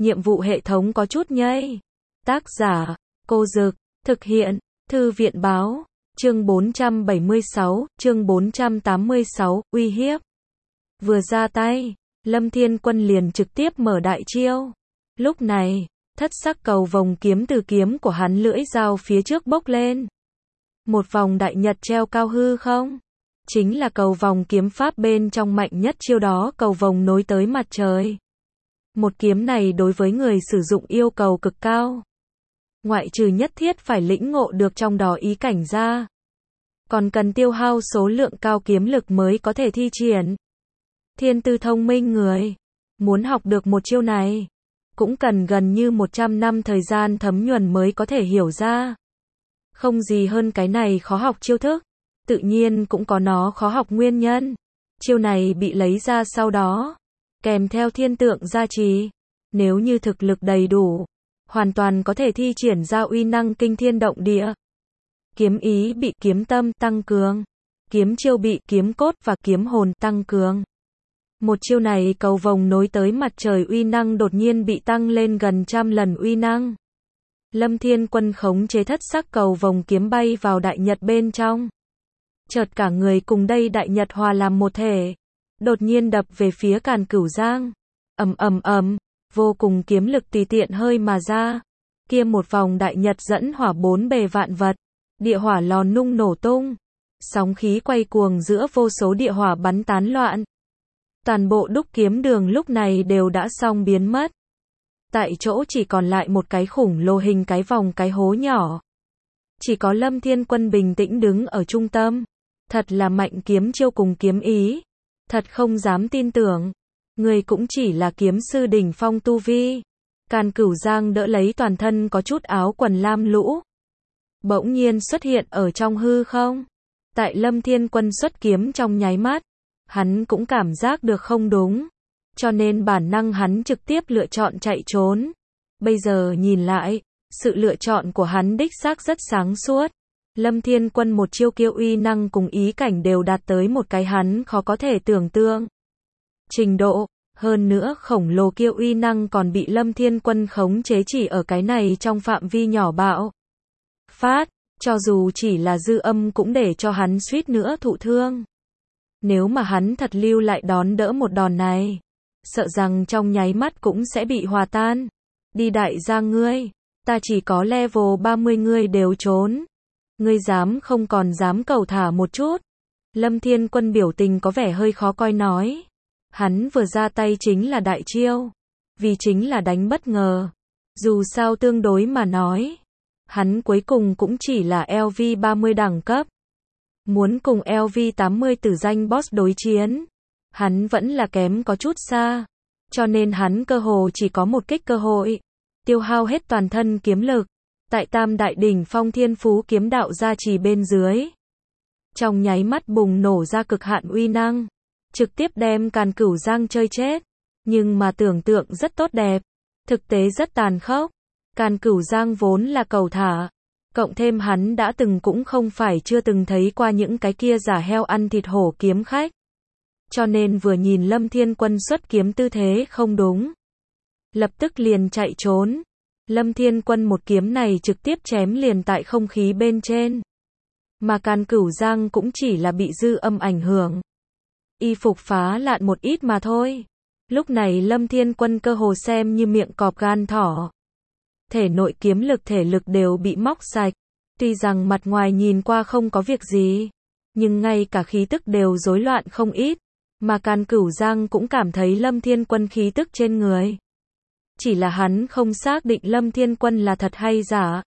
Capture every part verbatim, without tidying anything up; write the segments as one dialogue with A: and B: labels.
A: nhiệm vụ hệ thống có chút nhây. Tác giả, Cô Dực, thực hiện, Thư viện Báo, chương bốn trăm bảy mươi sáu, chương bốn trăm tám mươi sáu, uy hiếp. Vừa ra tay, Lâm Thiên Quân liền trực tiếp mở đại chiêu. Lúc này, thất sắc cầu vồng kiếm từ kiếm của hắn lưỡi dao phía trước bốc lên. Một vòng đại nhật treo cao hư không? Chính là cầu vòng kiếm pháp bên trong mạnh nhất chiêu đó, cầu vồng nối tới mặt trời. Một kiếm này đối với người sử dụng yêu cầu cực cao. Ngoại trừ nhất thiết phải lĩnh ngộ được trong đó ý cảnh ra, còn cần tiêu hao số lượng cao kiếm lực mới có thể thi triển. Thiên tư thông minh người, muốn học được một chiêu này, cũng cần gần như một trăm năm thời gian thấm nhuần mới có thể hiểu ra. Không gì hơn cái này khó học chiêu thức, tự nhiên cũng có nó khó học nguyên nhân. Chiêu này bị lấy ra sau đó, kèm theo thiên tượng gia trì, nếu như thực lực đầy đủ, hoàn toàn có thể thi triển ra uy năng kinh thiên động địa. Kiếm ý bị kiếm tâm tăng cường, kiếm chiêu bị kiếm cốt và kiếm hồn tăng cường. Một chiêu này cầu vồng nối tới mặt trời uy năng đột nhiên bị tăng lên gần trăm lần uy năng. Lâm Thiên Quân khống chế thất sắc cầu vồng kiếm bay vào đại nhật bên trong. Chợt cả người cùng đây đại nhật hòa làm một thể, đột nhiên đập về phía Càn Cửu Giang. Ầm ầm ầm, vô cùng kiếm lực tùy tiện hơi mà ra. Kia một vòng đại nhật dẫn hỏa bốn bề vạn vật, địa hỏa lò nung nổ tung, sóng khí quay cuồng giữa vô số địa hỏa bắn tán loạn. Toàn bộ đúc kiếm đường lúc này đều đã xong biến mất. Tại chỗ chỉ còn lại một cái khủng lồ hình cái vòng cái hố nhỏ. Chỉ có Lâm Thiên Quân bình tĩnh đứng ở trung tâm. Thật là mạnh kiếm chiêu cùng kiếm ý. Thật không dám tin tưởng. Người cũng chỉ là kiếm sư đỉnh phong tu vi. Càn Cửu Giang đỡ lấy toàn thân có chút áo quần lam lũ. Bỗng nhiên xuất hiện ở trong hư không. Tại Lâm Thiên Quân xuất kiếm trong nháy mắt, hắn cũng cảm giác được không đúng. Cho nên bản năng hắn trực tiếp lựa chọn chạy trốn. Bây giờ nhìn lại, sự lựa chọn của hắn đích xác rất sáng suốt. Lâm Thiên Quân một chiêu kia uy năng cùng ý cảnh đều đạt tới một cái hắn khó có thể tưởng tượng trình độ. Hơn nữa khổng lồ kia uy năng còn bị Lâm Thiên Quân khống chế chỉ ở cái này trong phạm vi nhỏ bạo phát, cho dù chỉ là dư âm cũng để cho hắn suýt nữa thụ thương. Nếu mà hắn thật lưu lại đón đỡ một đòn này, sợ rằng trong nháy mắt cũng sẽ bị hòa tan. Đi đại gia ngươi, ta chỉ có level ba mươi ngươi đều trốn. Ngươi dám không còn dám cầu thả một chút. Lâm Thiên Quân biểu tình có vẻ hơi khó coi nói. Hắn vừa ra tay chính là đại chiêu. Vì chính là đánh bất ngờ. Dù sao tương đối mà nói, hắn cuối cùng cũng chỉ là L V ba mươi đẳng cấp. Muốn cùng L V tám mươi tử danh boss đối chiến, hắn vẫn là kém có chút xa. Cho nên hắn cơ hồ chỉ có một kích cơ hội. Tiêu hao hết toàn thân kiếm lực. Tại tam đại đỉnh phong thiên phú kiếm đạo gia trì bên dưới, trong nháy mắt bùng nổ ra cực hạn uy năng, trực tiếp đem Càn Cửu Giang chơi chết. Nhưng mà tưởng tượng rất tốt đẹp, thực tế rất tàn khốc. Càn Cửu Giang vốn là cầu thả, cộng thêm hắn đã từng cũng không phải chưa từng thấy qua những cái kia giả heo ăn thịt hổ kiếm khách. Cho nên vừa nhìn Lâm Thiên Quân xuất kiếm tư thế không đúng, lập tức liền chạy trốn. Lâm Thiên Quân một kiếm này trực tiếp chém liền tại không khí bên trên. Mà Càn Cửu Giang cũng chỉ là bị dư âm ảnh hưởng. Y phục phá lạn một ít mà thôi. Lúc này Lâm Thiên Quân cơ hồ xem như miệng cọp gan thỏ. Thể nội kiếm lực thể lực đều bị móc sạch. Tuy rằng mặt ngoài nhìn qua không có việc gì, nhưng ngay cả khí tức đều rối loạn không ít. Mà Càn Cửu Giang cũng cảm thấy Lâm Thiên Quân khí tức trên người. Chỉ là hắn không xác định Lâm Thiên Quân là thật hay giả.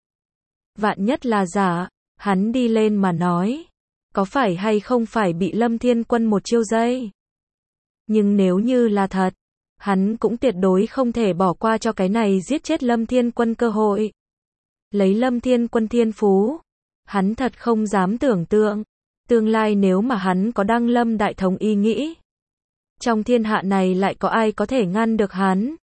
A: Vạn nhất là giả, hắn đi lên mà nói, có phải hay không phải bị Lâm Thiên Quân một chiêu dây. Nhưng nếu như là thật, hắn cũng tuyệt đối không thể bỏ qua cho cái này giết chết Lâm Thiên Quân cơ hội. Lấy Lâm Thiên Quân thiên phú, hắn thật không dám tưởng tượng, tương lai nếu mà hắn có đăng lâm đại thống ý nghĩ, trong thiên hạ này lại có ai có thể ngăn được hắn.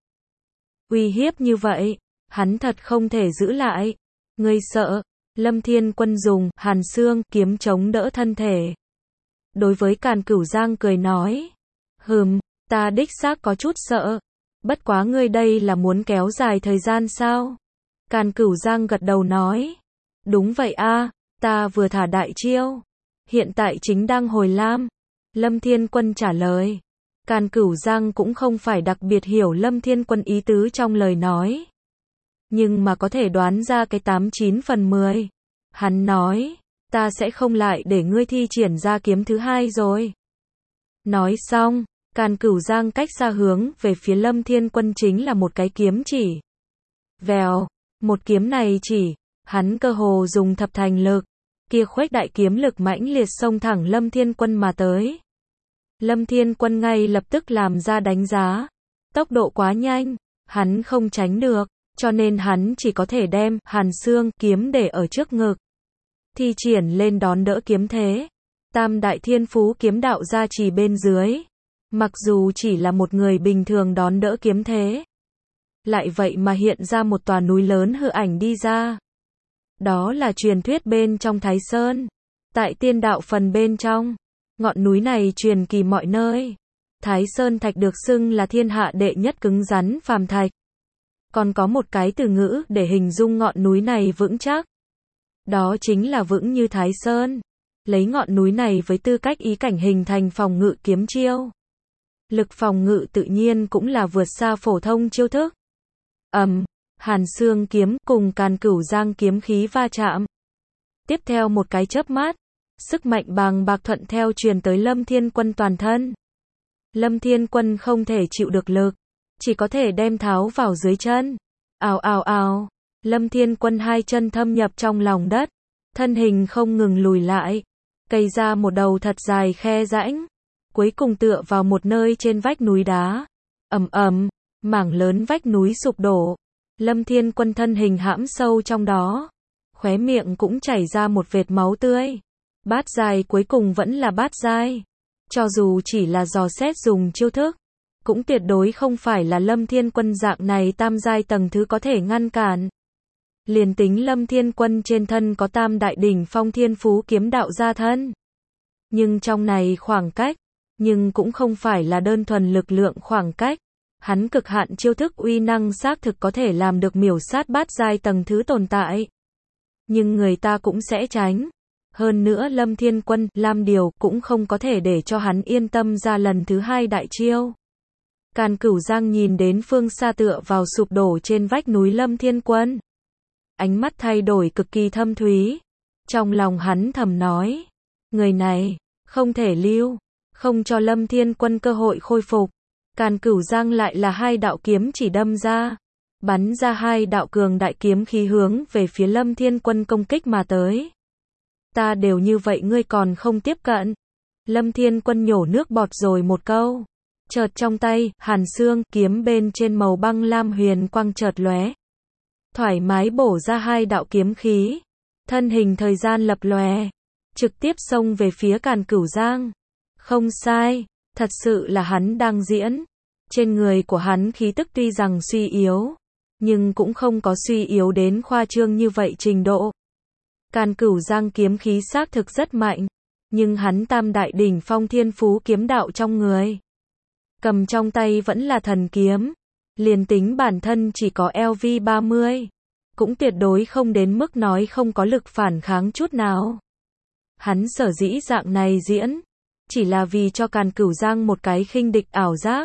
A: Uy hiếp như vậy, hắn thật không thể giữ lại. Ngươi sợ? Lâm Thiên Quân dùng hàn xương kiếm chống đỡ thân thể. Đối với Càn Cửu Giang cười nói, hừm, ta đích xác có chút sợ. Bất quá ngươi đây là muốn kéo dài thời gian sao? Càn Cửu Giang gật đầu nói. Đúng vậy a, ta vừa thả đại chiêu. Hiện tại chính đang hồi lam. Lâm Thiên Quân trả lời. Càn Cửu Giang cũng không phải đặc biệt hiểu Lâm Thiên Quân ý tứ trong lời nói. Nhưng mà có thể đoán ra cái tám chín phần mười. Hắn nói, ta sẽ không lại để ngươi thi triển ra kiếm thứ hai rồi. Nói xong, Càn Cửu Giang cách xa hướng về phía Lâm Thiên Quân chính là một cái kiếm chỉ. Vèo, một kiếm này chỉ, hắn cơ hồ dùng thập thành lực, kia khuếch đại kiếm lực mãnh liệt xông thẳng Lâm Thiên Quân mà tới. Lâm Thiên Quân ngay lập tức làm ra đánh giá. Tốc độ quá nhanh, hắn không tránh được, cho nên hắn chỉ có thể đem Hàn Xương kiếm để ở trước ngực. Thi triển lên đón đỡ kiếm thế. Tam đại thiên phú kiếm đạo gia trì bên dưới. Mặc dù chỉ là một người bình thường đón đỡ kiếm thế. Lại vậy mà hiện ra một tòa núi lớn hư ảnh đi ra. Đó là truyền thuyết bên trong Thái Sơn. Tại tiên đạo phần bên trong. Ngọn núi này truyền kỳ mọi nơi. Thái Sơn thạch được xưng là thiên hạ đệ nhất cứng rắn phàm thạch. Còn có một cái từ ngữ để hình dung ngọn núi này vững chắc. Đó chính là vững như Thái Sơn. Lấy ngọn núi này với tư cách ý cảnh hình thành phòng ngự kiếm chiêu. Lực phòng ngự tự nhiên cũng là vượt xa phổ thông chiêu thức. Ầm, um, Hàn Xương kiếm cùng Càn Cửu Giang kiếm khí va chạm. Tiếp theo một cái chớp mắt, sức mạnh bàng bạc thuận theo truyền tới Lâm Thiên Quân toàn thân. Lâm Thiên Quân không thể chịu được lực, chỉ có thể đem tháo vào dưới chân. Ào ào ào, Lâm Thiên Quân hai chân thâm nhập trong lòng đất, thân hình không ngừng lùi lại, cây ra một đầu thật dài khe rãnh, cuối cùng tựa vào một nơi trên vách núi đá. Ầm ầm, mảng lớn vách núi sụp đổ. Lâm Thiên Quân thân hình hãm sâu trong đó, khóe miệng cũng chảy ra một vệt máu tươi. Bát giai cuối cùng vẫn là bát giai. Cho dù chỉ là dò xét dùng chiêu thức, cũng tuyệt đối không phải là Lâm Thiên Quân dạng này tam giai tầng thứ có thể ngăn cản. Liền tính Lâm Thiên Quân trên thân có tam đại đỉnh phong thiên phú kiếm đạo gia thân. Nhưng trong này khoảng cách, nhưng cũng không phải là đơn thuần lực lượng khoảng cách. Hắn cực hạn chiêu thức uy năng xác thực có thể làm được miểu sát bát giai tầng thứ tồn tại. Nhưng người ta cũng sẽ tránh. Hơn nữa Lâm Thiên Quân, Lam Điều cũng không có thể để cho hắn yên tâm ra lần thứ hai đại chiêu. Càn Cửu Giang nhìn đến phương xa tựa vào sụp đổ trên vách núi Lâm Thiên Quân. Ánh mắt thay đổi cực kỳ thâm thúy. Trong lòng hắn thầm nói, người này, không thể lưu, không cho Lâm Thiên Quân cơ hội khôi phục. Càn Cửu Giang lại là hai đạo kiếm chỉ đâm ra, bắn ra hai đạo cường đại kiếm khí hướng về phía Lâm Thiên Quân công kích mà tới. Ta đều như vậy ngươi còn không tiếp cận. Lâm Thiên Quân nhổ nước bọt rồi một câu. Chợt trong tay, Hàn Xương kiếm bên trên màu băng lam huyền quang chợt lóe. Thoải mái bổ ra hai đạo kiếm khí. Thân hình thời gian lập lòe, trực tiếp xông về phía Càn Cửu Giang. Không sai, thật sự là hắn đang diễn. Trên người của hắn khí tức tuy rằng suy yếu, nhưng cũng không có suy yếu đến khoa trương như vậy trình độ. Càn Cửu Giang kiếm khí xác thực rất mạnh, nhưng hắn tam đại đỉnh phong thiên phú kiếm đạo trong người. Cầm trong tay vẫn là thần kiếm, liền tính bản thân chỉ có L V ba mươi, cũng tuyệt đối không đến mức nói không có lực phản kháng chút nào. Hắn sở dĩ dạng này diễn, chỉ là vì cho Càn Cửu Giang một cái khinh địch ảo giác.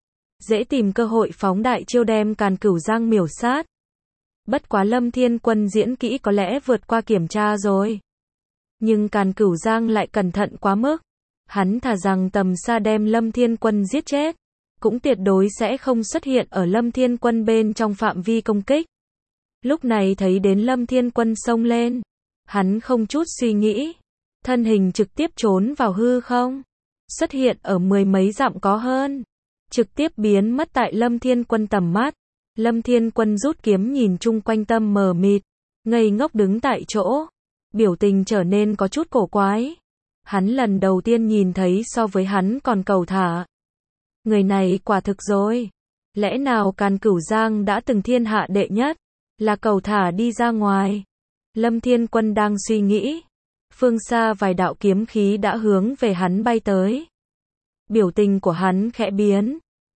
A: Dễ tìm cơ hội phóng đại chiêu đem Càn Cửu Giang miểu sát. Bất quá Lâm Thiên Quân diễn kỹ có lẽ vượt qua kiểm tra rồi. Nhưng Càn Cửu Giang lại cẩn thận quá mức. Hắn thà rằng tầm xa đem Lâm Thiên Quân giết chết, cũng tuyệt đối sẽ không xuất hiện ở Lâm Thiên Quân bên trong phạm vi công kích. Lúc này thấy đến Lâm Thiên Quân xông lên, hắn không chút suy nghĩ, thân hình trực tiếp trốn vào hư không, xuất hiện ở mười mấy dặm có hơn, trực tiếp biến mất tại Lâm Thiên Quân tầm mắt. Lâm Thiên Quân rút kiếm nhìn chung quanh tâm mờ mịt, ngây ngốc đứng tại chỗ, biểu tình trở nên có chút cổ quái. Hắn lần đầu tiên nhìn thấy so với hắn còn cầu thả. Người này quả thực rồi. Lẽ nào Càn Cửu Giang đã từng thiên hạ đệ nhất, là cầu thả đi ra ngoài? Lâm Thiên Quân đang suy nghĩ. Phương xa vài đạo kiếm khí đã hướng về hắn bay tới. Biểu tình của hắn khẽ biến.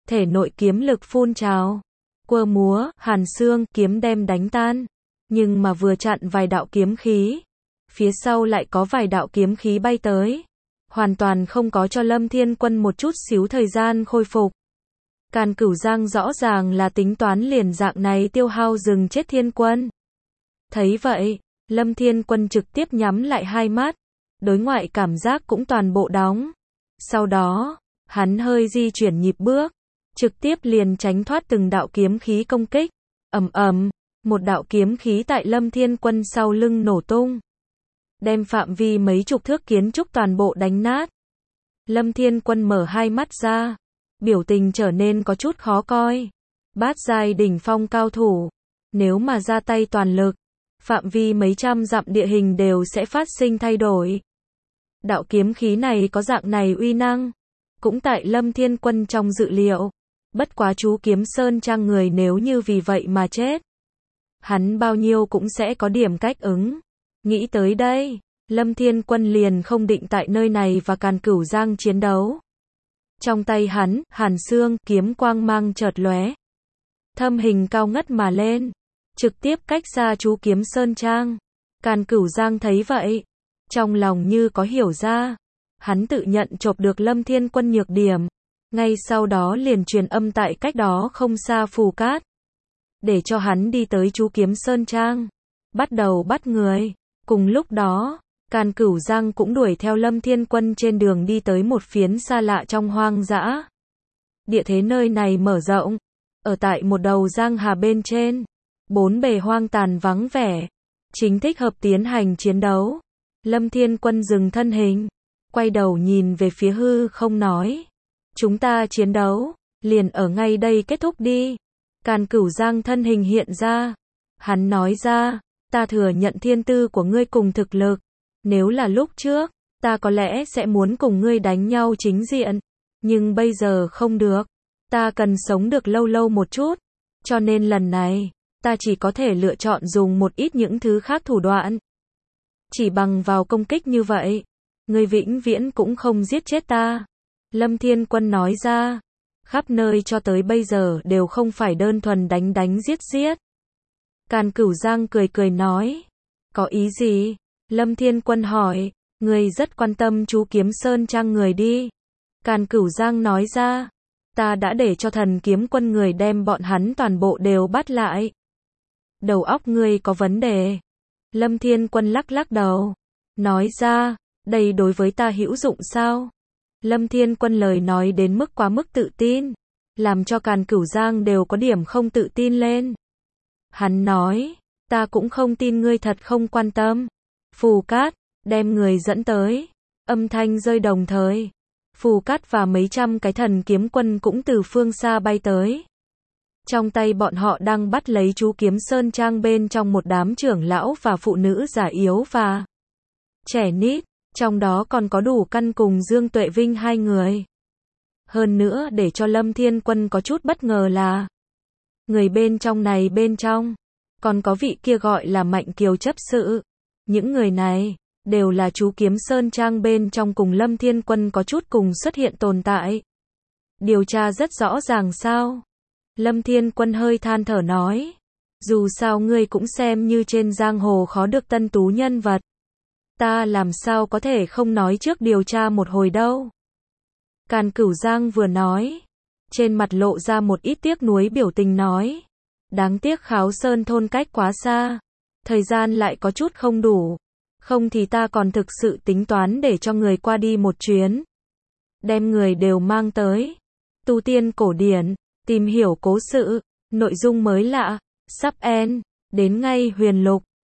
A: thể nội kiếm lực phun trào. Quơ múa, hàn xương, kiếm đem đánh tan. Nhưng mà vừa chặn vài đạo kiếm khí, phía sau lại có vài đạo kiếm khí bay tới. Hoàn toàn không có cho Lâm Thiên Quân một chút xíu thời gian khôi phục. Càn Cửu Giang rõ ràng là tính toán liền dạng này tiêu hao rừng chết Thiên Quân. Thấy vậy, Lâm Thiên Quân trực tiếp nhắm lại hai mắt, đối ngoại cảm giác cũng toàn bộ đóng. Sau đó, hắn hơi di chuyển nhịp bước, trực tiếp liền tránh thoát từng đạo kiếm khí công kích. Ầm ầm, một đạo kiếm khí tại Lâm Thiên Quân sau lưng nổ tung, đem phạm vi mấy chục thước kiến trúc toàn bộ đánh nát. Lâm Thiên Quân mở hai mắt ra, biểu tình trở nên có chút khó coi. Bát giai đỉnh phong cao thủ, nếu mà ra tay toàn lực, phạm vi mấy trăm dặm địa hình đều sẽ phát sinh thay đổi. Đạo kiếm khí này có dạng này uy năng, cũng tại Lâm Thiên Quân trong dự liệu. Bất quá chú Kiếm Sơn Trang người nếu như vì vậy mà chết, hắn bao nhiêu cũng sẽ có điểm cách ứng. Nghĩ tới đây, Lâm Thiên Quân liền không định tại nơi này và Càn Cửu Giang chiến đấu. Trong tay hắn, hàn xương, kiếm quang mang chợt lóe. Thâm hình cao ngất mà lên, trực tiếp cách xa chú Kiếm Sơn Trang. Càn Cửu Giang thấy vậy, trong lòng như có hiểu ra. Hắn tự nhận chộp được Lâm Thiên Quân nhược điểm. Ngay sau đó liền truyền âm tại cách đó không xa Phù Cát, để cho hắn đi tới chú Kiếm Sơn Trang, bắt đầu bắt người. Cùng lúc đó, Càn Cửu Giang cũng đuổi theo Lâm Thiên Quân trên đường đi tới một phiến xa lạ trong hoang dã. Địa thế nơi này mở rộng, ở tại một đầu giang hà bên trên, bốn bề hoang tàn vắng vẻ, chính thích hợp tiến hành chiến đấu. Lâm Thiên Quân dừng thân hình, quay đầu nhìn về phía hư không nói, chúng ta chiến đấu, liền ở ngay đây kết thúc đi. Càn Cửu Giang thân hình hiện ra, hắn nói ra, ta thừa nhận thiên tư của ngươi cùng thực lực, nếu là lúc trước, ta có lẽ sẽ muốn cùng ngươi đánh nhau chính diện, nhưng bây giờ không được, ta cần sống được lâu lâu một chút, cho nên lần này, ta chỉ có thể lựa chọn dùng một ít những thứ khác thủ đoạn. Chỉ bằng vào công kích như vậy, ngươi vĩnh viễn cũng không giết chết ta. Lâm Thiên Quân nói ra, khắp nơi cho tới bây giờ đều không phải đơn thuần đánh đánh giết giết. Càn Cửu Giang cười cười nói, có ý gì? Lâm Thiên Quân hỏi, ngươi rất quan tâm chú Kiếm Sơn Trang người đi. Càn Cửu Giang nói ra, ta đã để cho Thần Kiếm Quân người đem bọn hắn toàn bộ đều bắt lại. Đầu óc ngươi có vấn đề. Lâm Thiên Quân lắc lắc đầu, nói ra, đây đối với ta hữu dụng sao? Lâm Thiên Quân lời nói đến mức quá mức tự tin, làm cho Càn Cửu Giang đều có điểm không tự tin lên. Hắn nói, ta cũng không tin ngươi thật không quan tâm. Phù Cát, đem người dẫn tới. Âm thanh rơi đồng thời. Phù Cát và mấy trăm cái thần kiếm quân cũng từ phương xa bay tới. Trong tay bọn họ đang bắt lấy chú Kiếm Sơn Trang bên trong một đám trưởng lão và phụ nữ già yếu và trẻ nít, trong đó còn có Đủ Căn cùng Dương Tuệ Vinh hai người. Hơn nữa để cho Lâm Thiên Quân có chút bất ngờ là, người bên trong này bên trong, còn có vị kia gọi là Mạnh Kiều chấp sự. Những người này, đều là chú Kiếm Sơn Trang bên trong cùng Lâm Thiên Quân có chút cùng xuất hiện tồn tại. Điều tra rất rõ ràng sao? Lâm Thiên Quân hơi than thở nói, dù sao ngươi cũng xem như trên giang hồ khó được tân tú nhân vật. Ta làm sao có thể không nói trước điều tra một hồi đâu. Càn Cửu Giang vừa nói, trên mặt lộ ra một ít tiếc nuối biểu tình nói, đáng tiếc Kháo Sơn thôn cách quá xa, thời gian lại có chút không đủ, không thì ta còn thực sự tính toán để cho người qua đi một chuyến, đem người đều mang tới, tu tiên cổ điển, tìm hiểu cố sự, nội dung mới lạ, sắp end, đến ngay huyền lục.